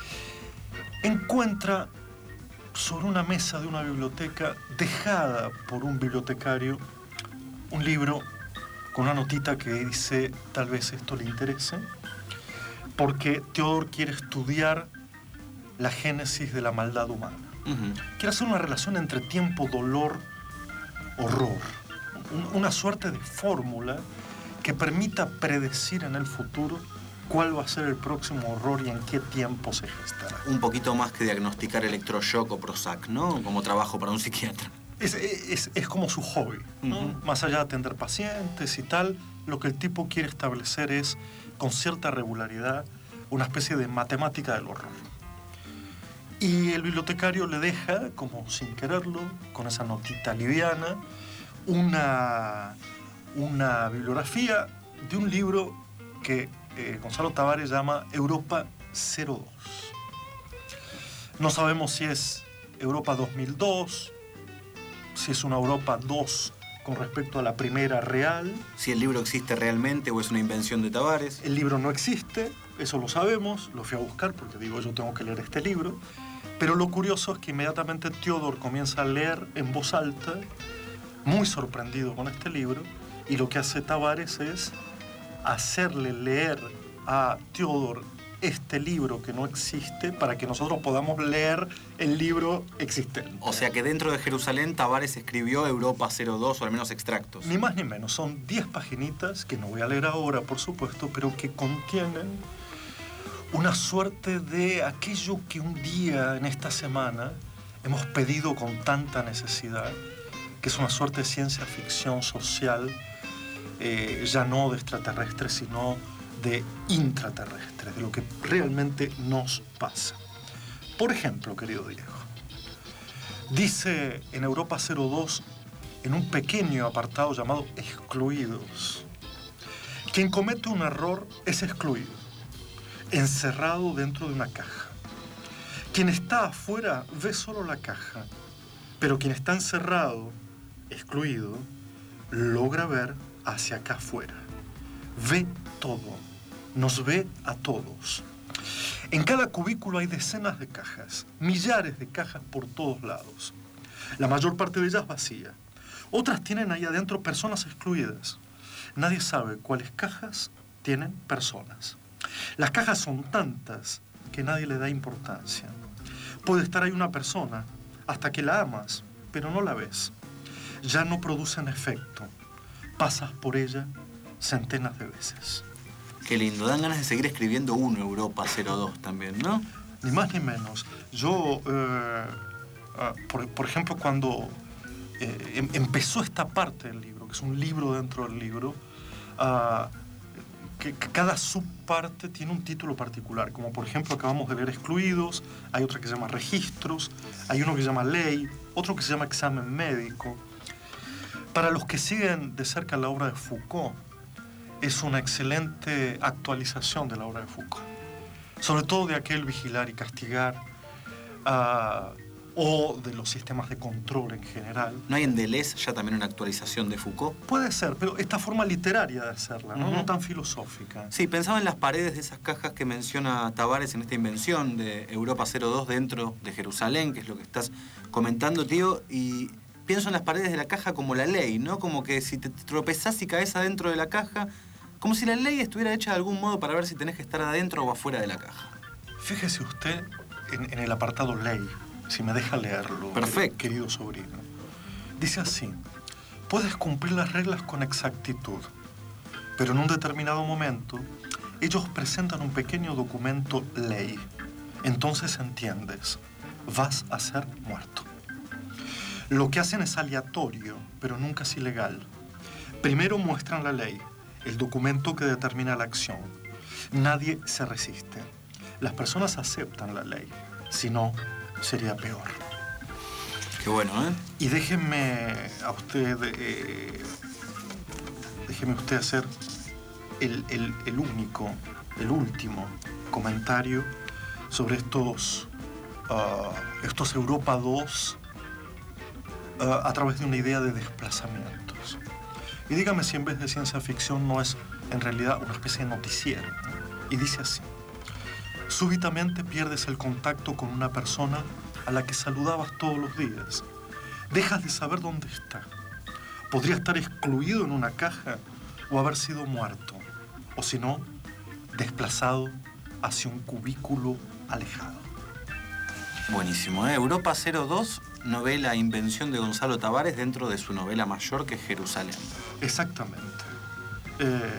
Speaker 5: encuentra sobre una mesa de una biblioteca dejada por un bibliotecario un libro con una notita que dice: tal vez esto le interese, porque Teodor quiere estudiar la génesis de la maldad humana. Uh-huh. Quiere hacer una relación entre tiempo, dolor, horror. Una suerte de fórmula que permita predecir en el futuro cuál va a ser el próximo horror y en qué tiempo se gestará.
Speaker 4: Un poquito más que diagnosticar electroshock o Prozac, ¿no? Como trabajo para un psiquiatra.
Speaker 5: Es, es, es como su hobby, ¿no? Uh-huh. Más allá de atender pacientes y tal, lo que el tipo quiere establecer es, con cierta regularidad, una especie de matemática del horror. Y el bibliotecario le deja, como sin quererlo, con esa notita liviana, una, una bibliografía de un libro que eh, Gonzalo Tavares llama Europa cero dos. No sabemos si es Europa dos mil dos, si es una Europa dos con respecto a la primera real.
Speaker 4: Si el libro existe realmente o es una invención de Tavares.
Speaker 5: El libro no existe, eso lo sabemos, lo fui a buscar porque digo, yo tengo que leer este libro. Pero lo curioso es que inmediatamente Teodor comienza a leer en voz alta, muy sorprendido con este libro, y lo que hace Tavares es hacerle leer a Teodor este libro que no existe para que nosotros podamos leer el libro existente.
Speaker 4: O sea que dentro de Jerusalén Tavares escribió Europa cero dos, o al menos extractos.
Speaker 5: Ni más ni menos, son diez paginitas que no voy a leer ahora, por supuesto, pero que contienen una suerte de aquello que un día en esta semana hemos pedido con tanta necesidad, que es una suerte de ciencia ficción social, eh, ya no de extraterrestres, sino de intraterrestres, de lo que realmente nos pasa. Por ejemplo, querido Diego, dice en Europa cero dos, en un pequeño apartado llamado Excluidos: quien comete un error es excluido, encerrado dentro de una caja. Quien está afuera ve solo la caja, pero quien está encerrado, excluido, logra ver hacia acá afuera. Ve todo, nos ve a todos. En cada cubículo hay decenas de cajas, millares de cajas por todos lados. La mayor parte de ellas vacía. Otras tienen ahí adentro personas excluidas. Nadie sabe cuáles cajas tienen personas. Las cajas son tantas que nadie le da importancia. Puede estar ahí una persona hasta que la amas, pero no la ves. Ya no producen efecto. Pasas por ella centenas de veces.
Speaker 4: Qué lindo. Dan ganas de seguir escribiendo uno Europa cero dos también, ¿no?
Speaker 5: Ni más ni menos. Yo, eh, uh, por, por ejemplo, cuando eh, em, empezó esta parte del libro, que es un libro dentro del libro, uh, que, que cada subparte tiene un título particular, como por ejemplo acabamos de ver excluidos, hay otra que se llama registros, hay uno que se llama ley, otro que se llama examen médico. Para los que siguen de cerca la obra de Foucault, es una excelente actualización de la obra de Foucault, sobre todo de aquel vigilar y castigar, uh, o de los sistemas de control en general.
Speaker 4: ¿No hay en Deleuze ya también una actualización de Foucault?
Speaker 5: Puede ser, pero esta forma literaria de hacerla, ¿no? Uh-huh. No tan filosófica.
Speaker 4: Sí, pensaba en las paredes de esas cajas que menciona Tavares en esta invención de Europa cero dos dentro de Jerusalén, que es lo que estás comentando, tío, y pienso en las paredes de la caja como la ley, ¿no? Como que si te tropezás y caes adentro de la caja, como si la ley estuviera hecha de algún modo para ver si tenés que estar adentro o afuera de la caja.
Speaker 5: Fíjese usted en, en el apartado ley, si me deja leerlo.
Speaker 4: Perfecto.
Speaker 5: Querido sobrino. Dice así: puedes cumplir las reglas con exactitud, pero en un determinado momento ellos presentan un pequeño documento ley. Entonces entiendes, vas a ser muerto. Lo que hacen es aleatorio, pero nunca es ilegal. Primero muestran la ley, el documento que determina la acción. Nadie se resiste. Las personas aceptan la ley. Si no, sería peor.
Speaker 4: Qué bueno, ¿eh?
Speaker 5: Y déjenme a usted... Eh, déjeme usted hacer el, el, el único, el último comentario sobre estos, uh, estos Europa dos uh, a través de una idea de desplazamientos. Y dígame si en vez de ciencia ficción no es en realidad una especie de noticiero. Y dice así: súbitamente pierdes el contacto con una persona a la que saludabas todos los días. Dejas de saber dónde está. Podría estar excluido en una caja o haber sido muerto. O si no, desplazado hacia un cubículo alejado.
Speaker 4: Buenísimo, ¿eh? Europa cero dos, novela Invención de Gonzalo Tavares dentro de su novela mayor que es Jerusalén.
Speaker 5: Exactamente. Eh,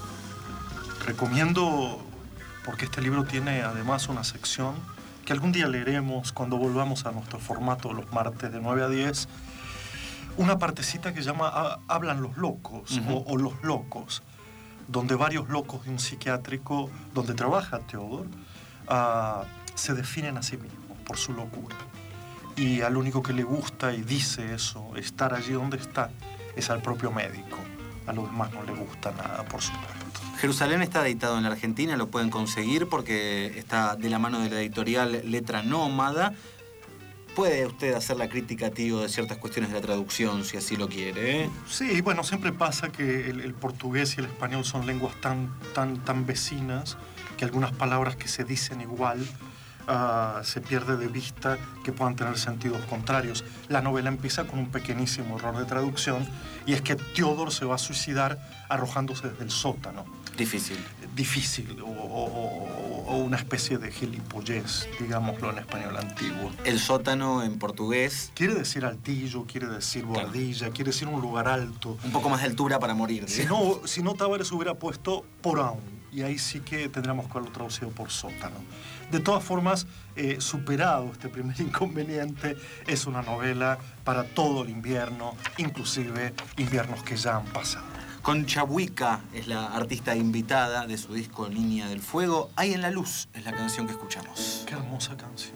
Speaker 5: recomiendo... porque este libro tiene además una sección que algún día leeremos cuando volvamos a nuestro formato los martes de nueve a diez, una partecita que llama Hablan los locos, uh-huh. o, o Los locos, donde varios locos de un psiquiátrico donde trabaja Teodor uh, se definen a sí mismos por su locura. Y al único que le gusta y dice eso, estar allí donde está, es al propio médico. A los demás no le gusta nada, por supuesto.
Speaker 4: Jerusalén está editado en la Argentina, lo pueden conseguir porque está de la mano de la editorial Letra Nómada. Puede usted hacer la crítica, tío, de ciertas cuestiones de la traducción, si así lo quiere, ¿eh?
Speaker 5: Sí, bueno, siempre pasa que el, el portugués y el español son lenguas tan, tan, tan vecinas que algunas palabras que se dicen igual uh, se pierde de vista que puedan tener sentidos contrarios. La novela empieza con un pequeñísimo error de traducción y es que Teodor se va a suicidar arrojándose desde el sótano.
Speaker 4: Difícil.
Speaker 5: Difícil, o, o, o una especie de gilipollez, digámoslo en español antiguo.
Speaker 4: El sótano en portugués...
Speaker 5: Quiere decir altillo, quiere decir buhardilla, claro. Quiere decir un lugar alto.
Speaker 4: Un poco más de altura para morir.
Speaker 5: Si no, si no, Tavares hubiera puesto porão, y ahí sí que tendríamos que haberlo traducido por sótano. De todas formas, eh, superado este primer inconveniente, es una novela para todo el invierno, inclusive inviernos que ya han pasado.
Speaker 4: Concha Buica es la artista invitada de su disco Niña del Fuego. Hay en la luz es la canción que escuchamos.
Speaker 5: Qué hermosa canción.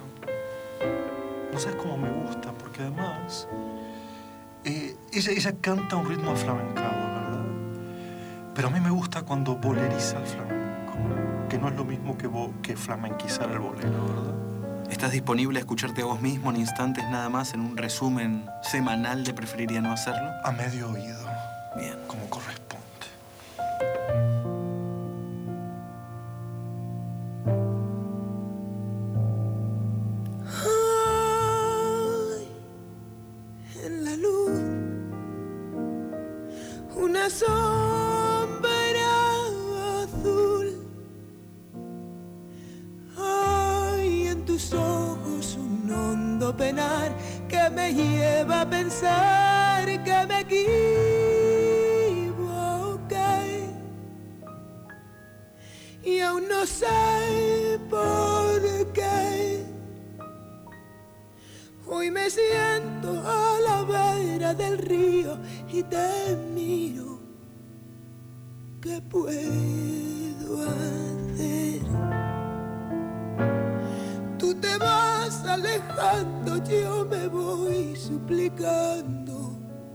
Speaker 5: No sabes cómo me gusta, porque además eh, ella, ella canta un ritmo aflamencado, ¿verdad? Pero a mí me gusta cuando boleriza el flamenco, que no es lo mismo que, bo, que flamenquizar el bolero, ¿verdad?
Speaker 4: ¿Estás disponible a escucharte a vos mismo en instantes nada más en un resumen semanal de Preferiría No Hacerlo?
Speaker 5: A medio oído.
Speaker 4: Bien.
Speaker 5: Como corresponde.
Speaker 6: Ay, en la luz, una sombra azul. Ay, en tus ojos un hondo penar que me lleva a pensar que me equivoqué. Y aún no sé por qué hoy me siento a la vera del río y te miro ¿qué puedo hacer? Tú te vas alejando, yo me voy suplicando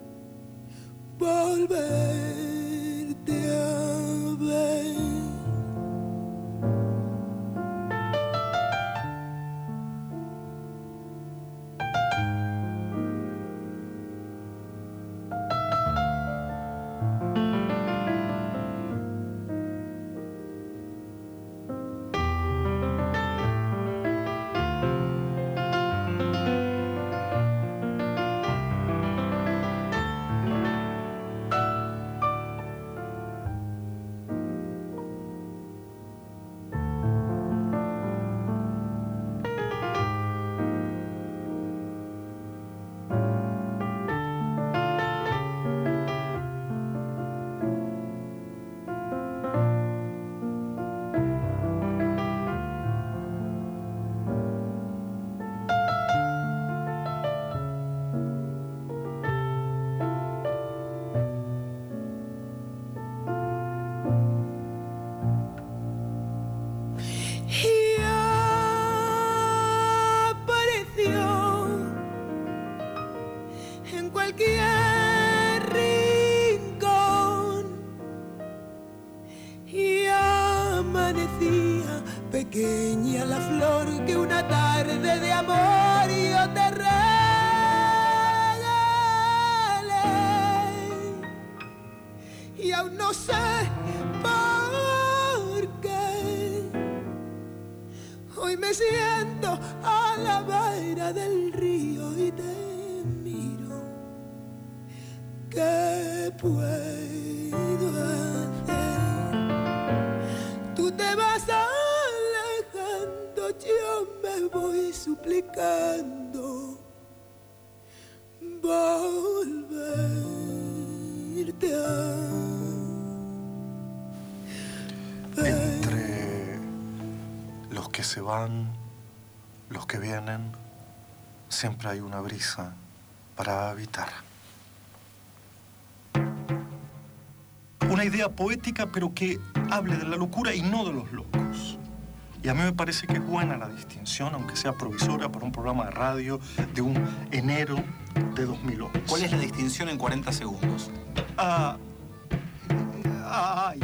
Speaker 6: volverte a ver. Pequeña la flor que una tarde de amor yo te regalé, y aún no sé por qué hoy me siento a la vera del río y te miro. ¿Qué puedo hacer? Tú te vas a yo me voy suplicando volverte a ver.
Speaker 5: Entre los que se van, los que vienen, siempre hay una brisa para habitar. Una idea poética, pero que hable de la locura y no de los locos. Y a mí me parece que es buena la distinción, aunque sea provisoria, para un programa de radio de un enero de dos mil once.
Speaker 4: ¿Cuál es la distinción en cuarenta segundos?
Speaker 5: Ah, ay.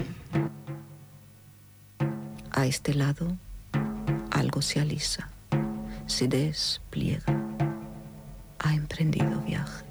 Speaker 2: A este lado, algo se alisa, se despliega. Ha emprendido viaje.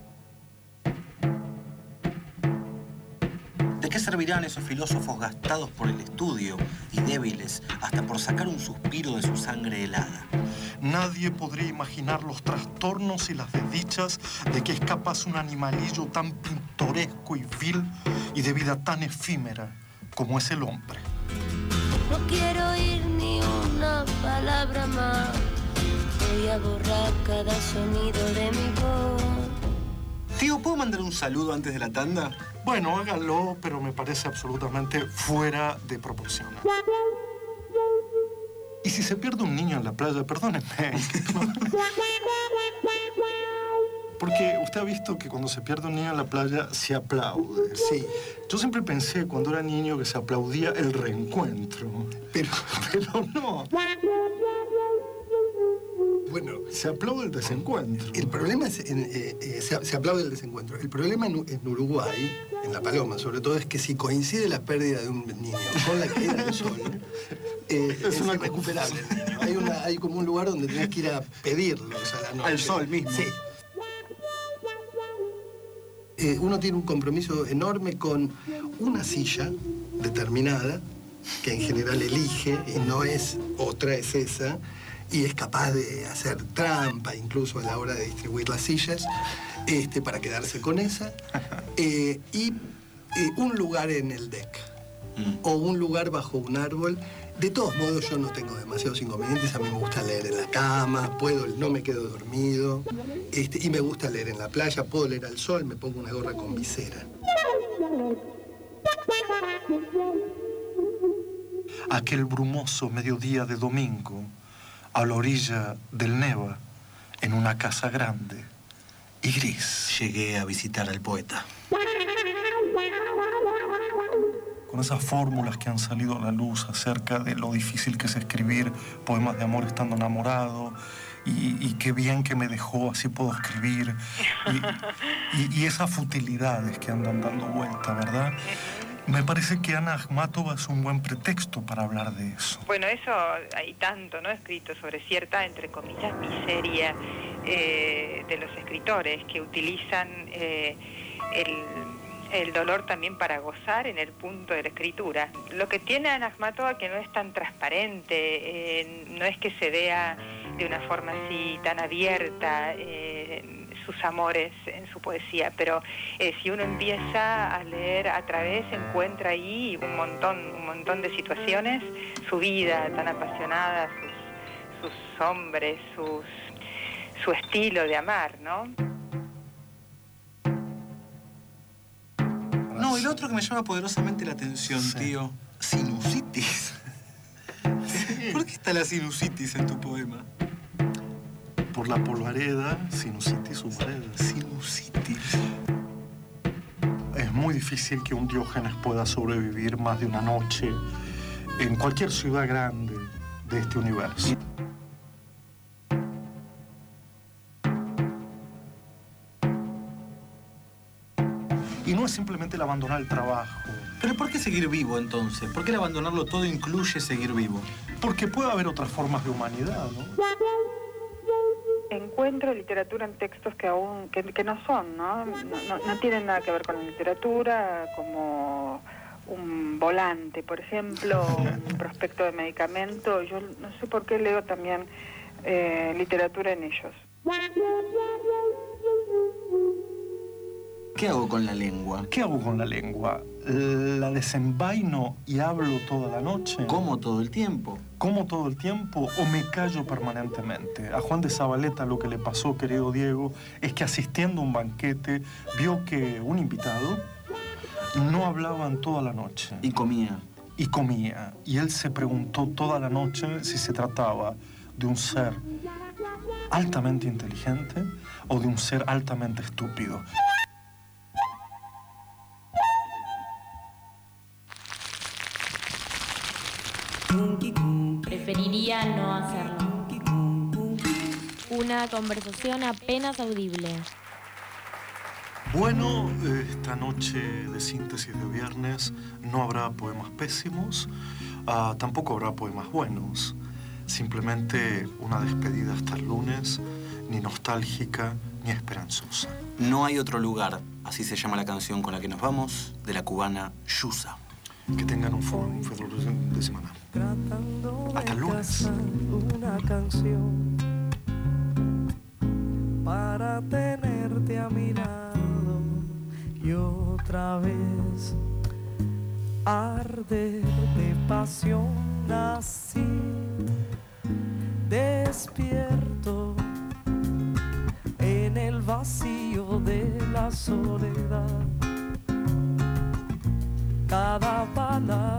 Speaker 4: ¿De qué servirán esos filósofos gastados por el estudio y débiles hasta por sacar un suspiro de su sangre helada?
Speaker 5: Nadie podría imaginar los trastornos y las desdichas de que es capaz un animalillo tan pintoresco y vil y de vida tan efímera como es el hombre.
Speaker 9: No quiero oír ni una palabra más. Voy a borrar cada sonido de mi voz.
Speaker 4: Tío, ¿puedo mandar un saludo antes de la tanda?
Speaker 5: Bueno, hágalo, pero me parece absolutamente fuera de proporción. Y si se pierde un niño en la playa, perdónenme. Porque usted ha visto que cuando se pierde un niño en la playa se aplaude.
Speaker 10: Sí.
Speaker 5: Yo siempre pensé cuando era niño que se aplaudía el reencuentro.
Speaker 10: Pero,
Speaker 5: pero no.
Speaker 10: Bueno,
Speaker 5: se aplaude el desencuentro.
Speaker 10: El problema es, en, eh, eh, se, se aplaude el desencuentro. El problema en, en Uruguay, en La Paloma sobre todo, es que si coincide la pérdida de un niño con la caída del sol, eh, es, es irrecuperable. Hay, una, hay como un lugar donde tenés que ir a pedirlos a la noche.
Speaker 4: Al sol mismo.
Speaker 10: Sí. Eh, uno tiene un compromiso enorme con una silla determinada, que en general elige, y no es otra, es esa, y es capaz de hacer trampa incluso a la hora de distribuir las sillas, este, para quedarse con esa, eh, y eh, un lugar en el deck, mm. o un lugar bajo un árbol. De todos modos, yo no tengo demasiados inconvenientes. A mí me gusta leer en la cama, puedo, no me quedo dormido, este, y me gusta leer en la playa, puedo leer al sol, me pongo una gorra con visera.
Speaker 5: Aquel brumoso mediodía de domingo, a la orilla del Neva, en una casa grande y gris.
Speaker 4: Llegué a visitar al poeta.
Speaker 5: Con con esas fórmulas que han salido a la luz acerca de lo difícil que es escribir poemas de amor estando enamorado, y, y qué bien que me dejó, así puedo escribir, y, y, y esas futilidades que andan dando vuelta, ¿verdad? Me parece que Ana Akhmatova es un buen pretexto para hablar de eso.
Speaker 11: Bueno, eso hay tanto, ¿no?, escrito sobre cierta, entre comillas, miseria eh, de los escritores que utilizan eh, el, el dolor también para gozar en el punto de la escritura. Lo que tiene Ana Akhmatova que no es tan transparente, eh, no es que se vea de una forma así tan abierta eh, sus amores en su poesía, pero eh, si uno empieza a leer a través, encuentra ahí un montón, un montón de situaciones, su vida tan apasionada, sus, sus hombres, sus, su estilo de amar, ¿no?
Speaker 4: No, el otro que me llama poderosamente la atención, sí. tío, sinusitis. ¿Por qué está la sinusitis en tu poema?
Speaker 5: Por la polvareda, sinusitis humareda.
Speaker 4: Sinusitis.
Speaker 5: Es muy difícil que un Diógenes pueda sobrevivir más de una noche en cualquier ciudad grande de este universo. Y no es simplemente el abandonar el trabajo.
Speaker 4: ¿Pero por qué seguir vivo, entonces? ¿Por qué el abandonarlo todo incluye seguir vivo?
Speaker 5: Porque puede haber otras formas de humanidad, ¿no?
Speaker 11: Encuentro literatura en textos que aún que, que no son, ¿no? No, no, no tienen nada que ver con la literatura, como un volante, por ejemplo, un prospecto de medicamento. Yo no sé por qué leo también eh, literatura en ellos.
Speaker 4: ¿Qué hago con la lengua?
Speaker 5: ¿Qué hago con la lengua? ¿La desenvaino y hablo toda la noche?
Speaker 4: ¿Como todo el tiempo?
Speaker 5: ¿Como todo el tiempo o me callo permanentemente? A Juan de Zabaleta lo que le pasó, querido Diego, es que asistiendo a un banquete vio que un invitado no hablaba en toda la noche.
Speaker 4: Y comía.
Speaker 5: Y comía. Y él se preguntó toda la noche si se trataba de un ser altamente inteligente o de un ser altamente estúpido.
Speaker 1: Preferiría no hacerlo. Una conversación apenas audible.
Speaker 5: Bueno, esta noche de síntesis de viernes no habrá poemas pésimos, uh, tampoco habrá poemas buenos. Simplemente una despedida hasta el lunes, ni nostálgica ni esperanzosa.
Speaker 4: No hay otro lugar, así se llama la canción con la que nos vamos, de la cubana Yusa.
Speaker 5: Que tengan un feliz fin de semana. Hasta el lunes.
Speaker 6: Una canción para tenerte a mi lado y otra vez arder de pasión así, despierto en el vacío de la soledad. Cada palabra